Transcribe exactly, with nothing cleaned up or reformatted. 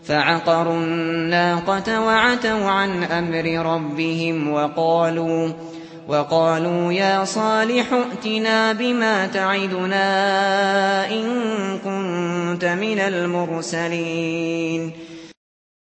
فعقروا الناقة وعتوا عن أمر ربهم وقالوا وقالوا يا صالح ائتنا بما تعدنا إن كنت من المرسلين